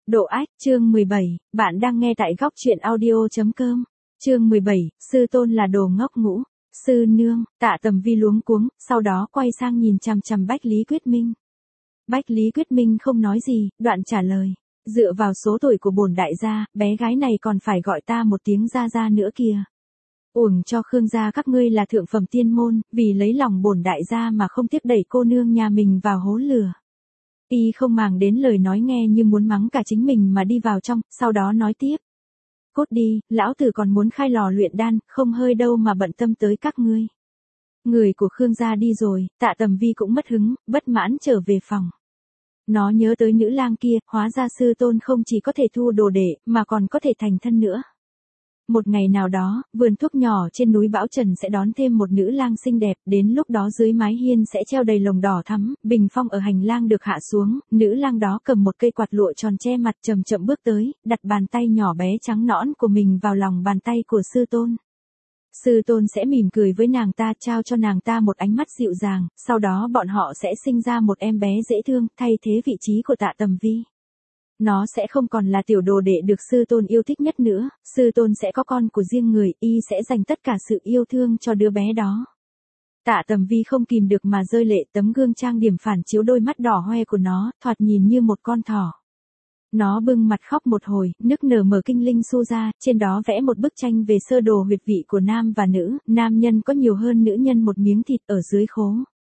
Độ ách, chương 17, bạn đang nghe tại góc truyện audio.com. Chương 17, sư tôn là đồ ngốc ngũ. Sư nương, Tạ Tầm Vi luống cuống, sau đó quay sang nhìn chằm chằm Bách Lý Quyết Minh. Bách Lý Quyết Minh không nói gì, đoạn trả lời. Dựa vào số tuổi của bổn đại gia, bé gái này còn phải gọi ta một tiếng gia gia nữa kìa. Uổng cho Khương gia các ngươi là thượng phẩm tiên môn, vì lấy lòng bổn đại gia mà không tiếc đẩy cô nương nhà mình vào hố lửa. Y không màng đến lời nói nghe như muốn mắng cả chính mình mà đi vào trong, sau đó nói tiếp. Cốt đi, lão tử còn muốn khai lò luyện đan, không hơi đâu mà bận tâm tới các ngươi. Người của Khương gia đi rồi, Tạ Tầm Vi cũng mất hứng, bất mãn trở về phòng. Nó nhớ tới nữ lang kia, hóa ra sư tôn không chỉ có thể thu đồ đệ, mà còn có thể thành thân nữa. Một ngày nào đó, vườn thuốc nhỏ trên núi Bão Trần sẽ đón thêm một nữ lang xinh đẹp, đến lúc đó dưới mái hiên sẽ treo đầy lồng đỏ thắm, bình phong ở hành lang được hạ xuống, nữ lang đó cầm một cây quạt lụa tròn che mặt chậm chậm bước tới, đặt bàn tay nhỏ bé trắng nõn của mình vào lòng bàn tay của sư tôn. Sư tôn sẽ mỉm cười với nàng ta, trao cho nàng ta một ánh mắt dịu dàng, sau đó bọn họ sẽ sinh ra một em bé dễ thương, thay thế vị trí của Tạ Tầm Vi. Nó sẽ không còn là tiểu đồ đệ được sư tôn yêu thích nhất nữa, sư tôn sẽ có con của riêng người, y sẽ dành tất cả sự yêu thương cho đứa bé đó. Tạ Tầm Vi không kìm được mà rơi lệ, tấm gương trang điểm phản chiếu đôi mắt đỏ hoe của nó, thoạt nhìn như một con thỏ. Nó bưng mặt khóc một hồi, nức nở mở kinh linh su ra, trên đó vẽ một bức tranh về sơ đồ huyệt vị của nam và nữ, nam nhân có nhiều hơn nữ nhân một miếng thịt ở dưới khố.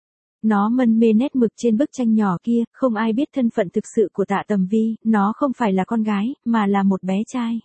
Nó mân mê nét mực trên bức tranh nhỏ kia, không ai biết thân phận thực sự của Tạ Tầm Vi, nó không phải là con gái, mà là một bé trai.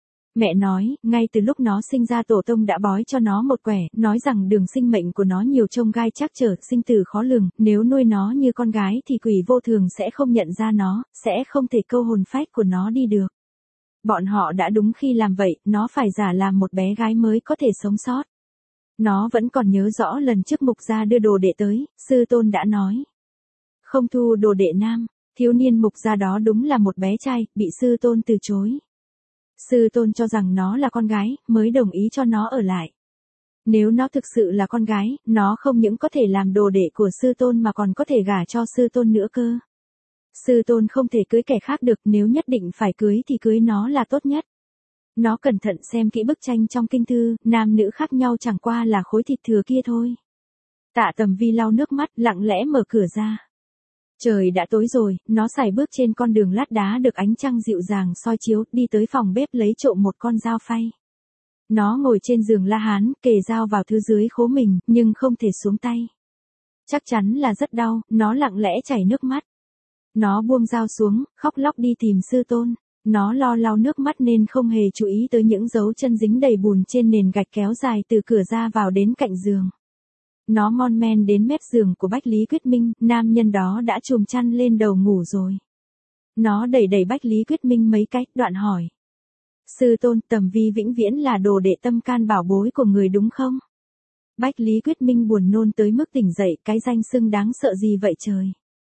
Mẹ nói, ngay từ lúc nó sinh ra tổ tông đã bói cho nó một quẻ, nói rằng đường sinh mệnh của nó nhiều chông gai trắc trở, sinh tử khó lường, nếu nuôi nó như con gái thì quỷ vô thường sẽ không nhận ra nó, sẽ không thể câu hồn phách của nó đi được. Bọn họ đã đúng khi làm vậy, nó phải giả làm một bé gái mới có thể sống sót. Nó vẫn còn nhớ rõ lần trước mục gia đưa đồ đệ tới, sư tôn đã nói. Không thu đồ đệ nam, thiếu niên mục gia đó đúng là một bé trai, bị sư tôn từ chối. Sư tôn cho rằng nó là con gái, mới đồng ý cho nó ở lại. Nếu nó thực sự là con gái, nó không những có thể làm đồ đệ của sư tôn mà còn có thể gả cho sư tôn nữa cơ. Sư tôn không thể cưới kẻ khác được, nếu nhất định phải cưới thì cưới nó là tốt nhất. Nó cẩn thận xem kỹ bức tranh trong kinh thư, nam nữ khác nhau chẳng qua là khối thịt thừa kia thôi. Tạ Tầm Vi lau nước mắt, lặng lẽ mở cửa ra. Trời đã tối rồi, nó sải bước trên con đường lát đá được ánh trăng dịu dàng soi chiếu, đi tới phòng bếp lấy trộm một con dao phay. Nó ngồi trên giường La Hán, kề dao vào thứ dưới khố mình, nhưng không thể xuống tay. Chắc chắn là rất đau, nó lặng lẽ chảy nước mắt. Nó buông dao xuống, khóc lóc đi tìm sư tôn. Nó lo lau nước mắt nên không hề chú ý tới những dấu chân dính đầy bùn trên nền gạch kéo dài từ cửa ra vào đến cạnh giường. Nó mon men đến mép giường của Bách Lý Quyết Minh, nam nhân đó đã chùm chăn lên đầu ngủ rồi. Nó đẩy đẩy Bách Lý Quyết Minh mấy cái, đoạn hỏi. Sư tôn, Tầm Vi vĩnh viễn là đồ đệ tâm can bảo bối của người đúng không? Bách Lý Quyết Minh buồn nôn tới mức tỉnh dậy, cái danh xưng đáng sợ gì vậy trời?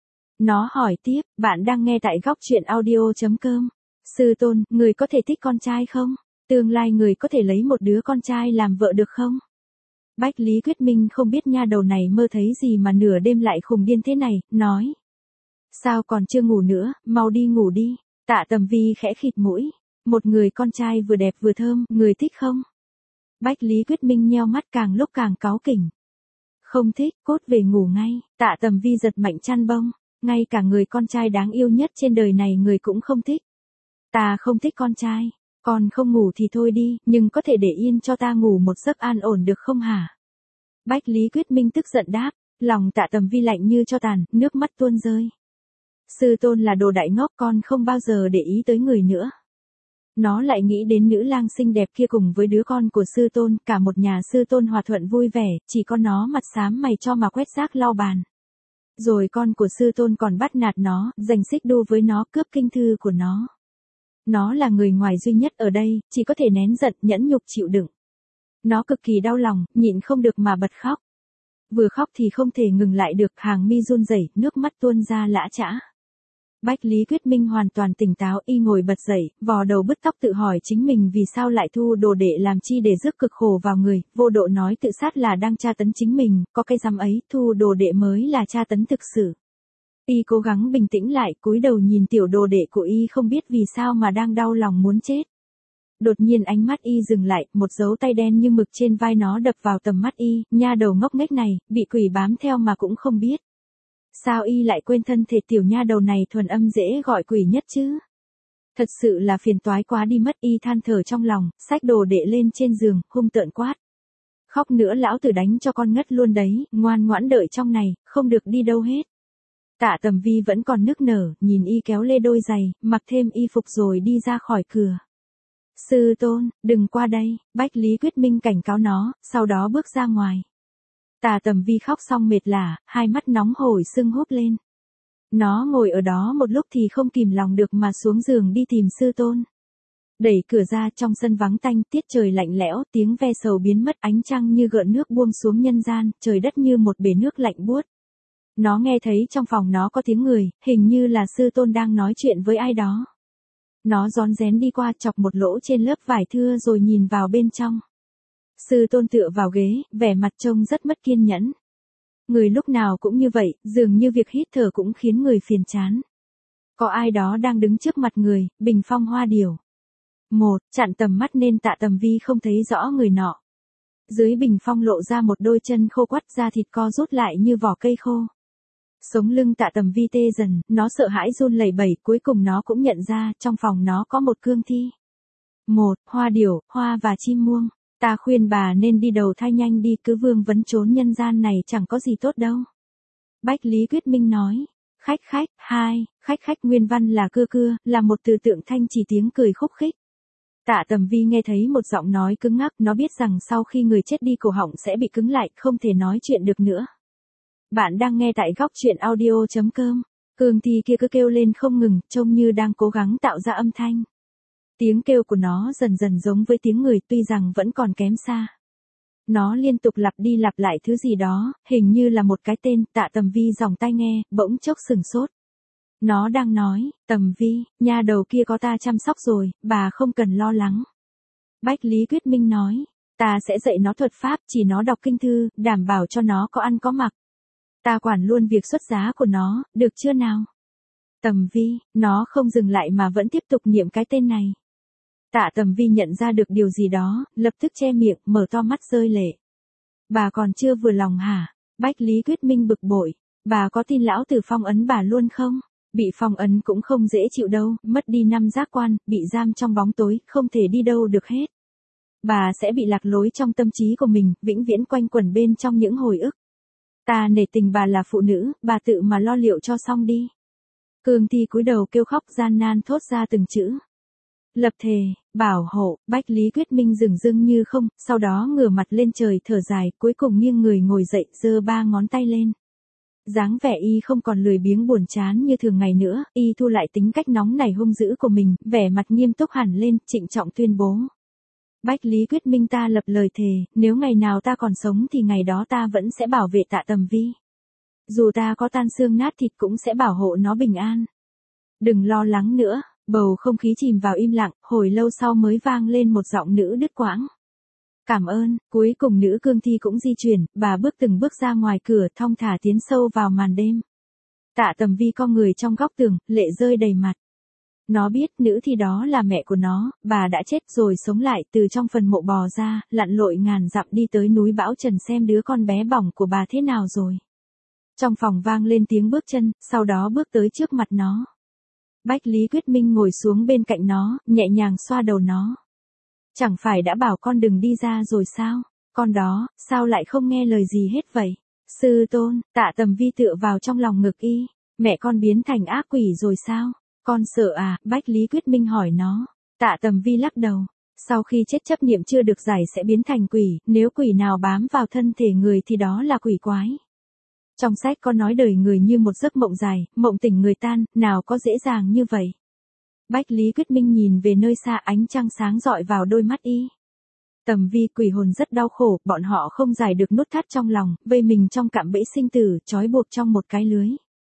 Nó hỏi tiếp, bạn đang nghe tại góc truyện audio.com. Sư tôn, người có thể thích con trai không? Tương lai người có thể lấy một đứa con trai làm vợ được không? Bách Lý Quyết Minh không biết nha đầu này mơ thấy gì mà nửa đêm lại khùng điên thế này, nói. Sao còn chưa ngủ nữa, mau đi ngủ đi. Tạ Tầm Vi khẽ khịt mũi. Một người con trai vừa đẹp vừa thơm, người thích không? Bách Lý Quyết Minh nheo mắt càng lúc càng cáu kỉnh. Không thích, cốt về ngủ ngay. Tạ Tầm Vi giật mạnh chăn bông. Ngay cả người con trai đáng yêu nhất trên đời này người cũng không thích. Ta không thích con trai, còn không ngủ thì thôi đi, nhưng có thể để yên cho ta ngủ một giấc an ổn được không hả? Bách Lý Quyết Minh tức giận đáp, lòng Tạ Tầm Vi lạnh như cho tàn, nước mắt tuôn rơi. Sư tôn là đồ đại ngốc, con không bao giờ để ý tới người nữa. Nó lại nghĩ đến nữ lang xinh đẹp kia cùng với đứa con của sư tôn, cả một nhà sư tôn hòa thuận vui vẻ, chỉ có nó mặt xám mày cho mà quét rác lau bàn. Rồi con của sư tôn còn bắt nạt nó, giành xích đu với nó, cướp kinh thư của nó. Nó là người ngoài duy nhất ở đây, chỉ có thể nén giận, nhẫn nhục chịu đựng. Nó cực kỳ đau lòng, nhịn không được mà bật khóc. Vừa khóc thì không thể ngừng lại được, hàng mi run rẩy, nước mắt tuôn ra lã chã. Bách Lý Quyết Minh hoàn toàn tỉnh táo, y ngồi bật dậy, vò đầu bứt tóc tự hỏi chính mình vì sao lại thu đồ đệ làm chi để rước cực khổ vào người, vô độ nói tự sát là đang tra tấn chính mình, có cái dám ấy, thu đồ đệ mới là tra tấn thực sự. Y cố gắng bình tĩnh lại, cúi đầu nhìn tiểu đồ đệ của Y không biết vì sao mà đang đau lòng muốn chết. Đột nhiên ánh mắt Y dừng lại, một dấu tay đen như mực trên vai nó đập vào tầm mắt Y, nha đầu ngốc nghếch này, bị quỷ bám theo mà cũng không biết. Sao Y lại quên thân thể tiểu nha đầu này thuần âm dễ gọi quỷ nhất chứ? Thật sự là phiền toái quá đi mất. Y than thở trong lòng, xách đồ đệ lên trên giường, hung tợn quát. Khóc nữa lão tử đánh cho con ngất luôn đấy, ngoan ngoãn đợi trong này, không được đi đâu hết. Tạ Tầm Vi vẫn còn nức nở, nhìn Y kéo lê đôi giày, mặc thêm y phục rồi đi ra khỏi cửa. Sư tôn, đừng qua đây, Bách Lý Quyết Minh cảnh cáo nó, sau đó bước ra ngoài. Tạ Tầm Vi khóc xong mệt lả, hai mắt nóng hổi sưng húp lên. Nó ngồi ở đó một lúc thì không kìm lòng được mà xuống giường đi tìm sư tôn. Đẩy cửa ra, trong sân vắng tanh, tiết trời lạnh lẽo, tiếng ve sầu biến mất, ánh trăng như gợn nước buông xuống nhân gian, trời đất như một bể nước lạnh buốt. Nó nghe thấy trong phòng nó có tiếng người, hình như là sư tôn đang nói chuyện với ai đó. Nó rón rén đi qua, chọc một lỗ trên lớp vải thưa rồi nhìn vào bên trong. Sư tôn tựa vào ghế, vẻ mặt trông rất mất kiên nhẫn. Người lúc nào cũng như vậy, dường như việc hít thở cũng khiến người phiền chán. Có ai đó đang đứng trước mặt người, bình phong hoa điểu. Chặn tầm mắt nên Tạ Tầm Vi không thấy rõ người nọ. Dưới bình phong lộ ra một đôi chân khô quắt, da thịt co rút lại như vỏ cây khô. Sống lưng Tạ Tầm Vi tê dần, nó sợ hãi run lẩy bẩy, cuối cùng nó cũng nhận ra, trong phòng nó có một cương thi. Hoa điểu, hoa và chim muông. Ta khuyên bà nên đi đầu thai nhanh đi, cứ vương vấn trốn nhân gian này chẳng có gì tốt đâu. Bách Lý Quyết Minh nói. Khách nguyên văn là cưa, là một từ tượng thanh chỉ tiếng cười khúc khích. Tạ Tầm Vi nghe thấy một giọng nói cứng ngắc, nó biết rằng sau khi người chết đi cổ họng sẽ bị cứng lại, không thể nói chuyện được nữa. Bạn đang nghe tại góc truyện audio.com. Cương thi kia cứ kêu lên không ngừng, trông như đang cố gắng tạo ra âm thanh. Tiếng kêu của nó dần dần giống với tiếng người, tuy rằng vẫn còn kém xa. Nó liên tục lặp đi lặp lại thứ gì đó, hình như là một cái tên. Tạ Tầm Vi dòng tai nghe, bỗng chốc sừng sốt. Nó đang nói, Tầm Vi, nha đầu kia có ta chăm sóc rồi, bà không cần lo lắng. Bách Lý Quyết Minh nói, ta sẽ dạy nó thuật pháp, chỉ nó đọc kinh thư, đảm bảo cho nó có ăn có mặc. Ta quản luôn việc xuất giá của nó, được chưa nào? Tầm Vi, nó không dừng lại mà vẫn tiếp tục niệm cái tên này. Tạ Tầm Vi nhận ra được điều gì đó, lập tức che miệng, mở to mắt rơi lệ. Bà còn chưa vừa lòng hả? Bách Lý Quyết Minh bực bội. Bà có tin lão tử phong ấn bà luôn không? Bị phong ấn cũng không dễ chịu đâu, mất đi 5 giác quan, bị giam trong bóng tối, không thể đi đâu được hết. Bà sẽ bị lạc lối trong tâm trí của mình, vĩnh viễn quanh quẩn bên trong những hồi ức. Ta nể tình bà là phụ nữ, bà tự mà lo liệu cho xong đi. Cương thi cúi đầu kêu khóc gian nan thốt ra từng chữ. Lập thề, bảo hộ. Bách Lý Quyết Minh dửng dưng như không, sau đó ngửa mặt lên trời thở dài, cuối cùng nghiêng người ngồi dậy, giơ 3 ngón tay lên. Dáng vẻ Y không còn lười biếng buồn chán như thường ngày nữa, Y thu lại tính cách nóng nảy hung dữ của mình, vẻ mặt nghiêm túc hẳn lên, trịnh trọng tuyên bố. Bách Lý Quyết Minh, ta lập lời thề, nếu ngày nào ta còn sống thì ngày đó ta vẫn sẽ bảo vệ Tạ Tầm Vi. Dù ta có tan xương nát thịt cũng sẽ bảo hộ nó bình an. Đừng lo lắng nữa. Bầu không khí chìm vào im lặng, hồi lâu sau mới vang lên một giọng nữ đứt quãng. Cảm ơn. Cuối cùng nữ cương thi cũng di chuyển, bà bước từng bước ra ngoài cửa, thong thả tiến sâu vào màn đêm. Tạ Tầm Vi co người trong góc tường, lệ rơi đầy mặt. Nó biết nữ thi đó là mẹ của nó, bà đã chết rồi sống lại từ trong phần mộ bò ra, lặn lội ngàn dặm đi tới núi Bão Trần xem đứa con bé bỏng của bà thế nào rồi. Trong phòng vang lên tiếng bước chân, sau đó bước tới trước mặt nó. Bách Lý Quyết Minh ngồi xuống bên cạnh nó, nhẹ nhàng xoa đầu nó. Chẳng phải đã bảo con đừng đi ra rồi sao? Con đó, sao lại không nghe lời gì hết vậy? Sư tôn, Tạ Tầm Vi tựa vào trong lòng ngực Y. Mẹ con biến thành ác quỷ rồi sao? Con sợ à? Bách Lý Quyết Minh hỏi nó. Tạ Tầm Vi lắc đầu. Sau khi chết chấp niệm chưa được giải sẽ biến thành quỷ, nếu quỷ nào bám vào thân thể người thì đó là quỷ quái. Trong sách có nói đời người như một giấc mộng dài, mộng tỉnh người tan, nào có dễ dàng như vậy. Bách Lý Quyết Minh nhìn về nơi xa, ánh trăng sáng rọi vào đôi mắt Y. Tầm Vi, quỷ hồn rất đau khổ, bọn họ không giải được nút thắt trong lòng, vây mình trong cạm bẫy sinh tử, trói buộc trong một cái lưới.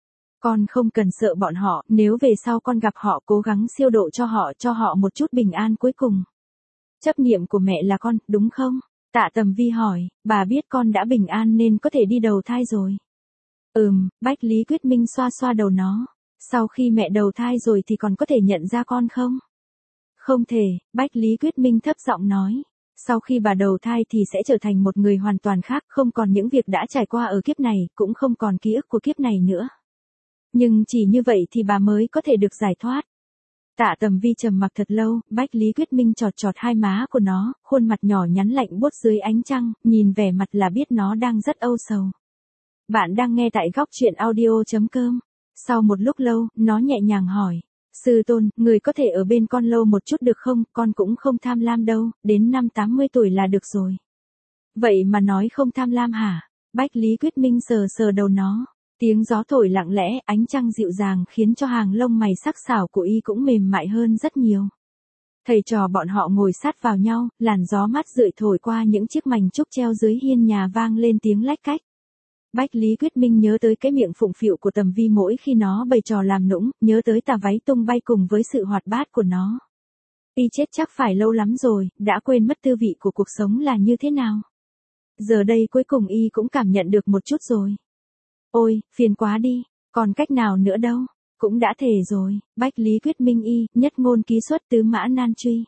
Con không cần sợ bọn họ, nếu về sau con gặp họ cố gắng siêu độ cho họ một chút bình an cuối cùng. Chấp niệm của mẹ là con, đúng không? Tạ Tầm Vi hỏi, bà biết con đã bình an nên có thể đi đầu thai rồi. Bách Lý Quyết Minh xoa xoa đầu nó. Sau khi mẹ đầu thai rồi thì còn có thể nhận ra con không? Không thể, Bách Lý Quyết Minh thấp giọng nói. Sau khi bà đầu thai thì sẽ trở thành một người hoàn toàn khác, không còn những việc đã trải qua ở kiếp này, cũng không còn ký ức của kiếp này nữa. Nhưng chỉ như vậy thì bà mới có thể được giải thoát. Tạ Tầm Vi trầm mặc thật lâu, Bách Lý Quyết Minh chọt chọt hai má của nó, khuôn mặt nhỏ nhắn lạnh buốt dưới ánh trăng, nhìn vẻ mặt là biết nó đang rất âu sầu. Bạn đang nghe tại góc truyện audio.com. Sau một lúc lâu, nó nhẹ nhàng hỏi. Sư tôn, người có thể ở bên con lâu một chút được không, con cũng không tham lam đâu, đến năm 80 tuổi là được rồi. Vậy mà nói không tham lam hả? Bách Lý Quyết Minh sờ sờ đầu nó. Tiếng gió thổi lặng lẽ, ánh trăng dịu dàng khiến cho hàng lông mày sắc sảo của y cũng mềm mại hơn rất nhiều. Thầy trò bọn họ ngồi sát vào nhau, làn gió mát rượi thổi qua những chiếc mành trúc treo dưới hiên nhà vang lên tiếng lách cách. Bách Lý Quyết Minh nhớ tới cái miệng phụng phịu của Tầm Vi mỗi khi nó bày trò làm nũng, nhớ tới tà váy tung bay cùng với sự hoạt bát của nó. Y chết chắc phải lâu lắm rồi, đã quên mất tư vị của cuộc sống là như thế nào. Giờ đây cuối cùng y cũng cảm nhận được một chút rồi. Ôi, phiền quá đi, còn cách nào nữa đâu, cũng đã thề rồi. Bách Lý Quyết Minh y, nhất ngôn ký xuất tứ mã nan truy.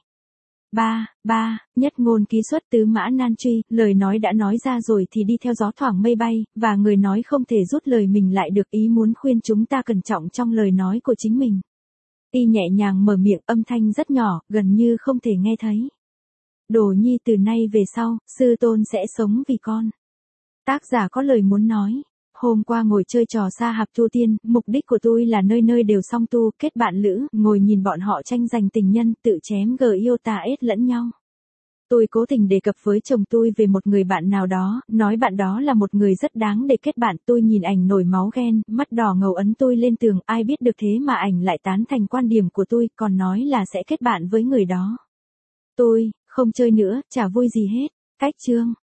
Nhất ngôn ký xuất tứ mã nan truy, lời nói đã nói ra rồi thì đi theo gió thoảng mây bay, và người nói không thể rút lời mình lại được, ý muốn khuyên chúng ta cẩn trọng trong lời nói của chính mình. Y nhẹ nhàng mở miệng, âm thanh rất nhỏ, gần như không thể nghe thấy. Đồ nhi từ nay về sau, sư tôn sẽ sống vì con. Tác giả có lời muốn nói. Hôm qua ngồi chơi trò sa hạp tu tiên, mục đích của tôi là nơi nơi đều song tu, kết bạn lữ, ngồi nhìn bọn họ tranh giành tình nhân, tự chém yêu ta ết lẫn nhau. Tôi cố tình đề cập với chồng tôi về một người bạn nào đó, nói bạn đó là một người rất đáng để kết bạn. Tôi nhìn ảnh nổi máu ghen, mắt đỏ ngầu ấn tôi lên tường, ai biết được thế mà ảnh lại tán thành quan điểm của tôi, còn nói là sẽ kết bạn với người đó. Tôi, không chơi nữa, chả vui gì hết. Cách chương.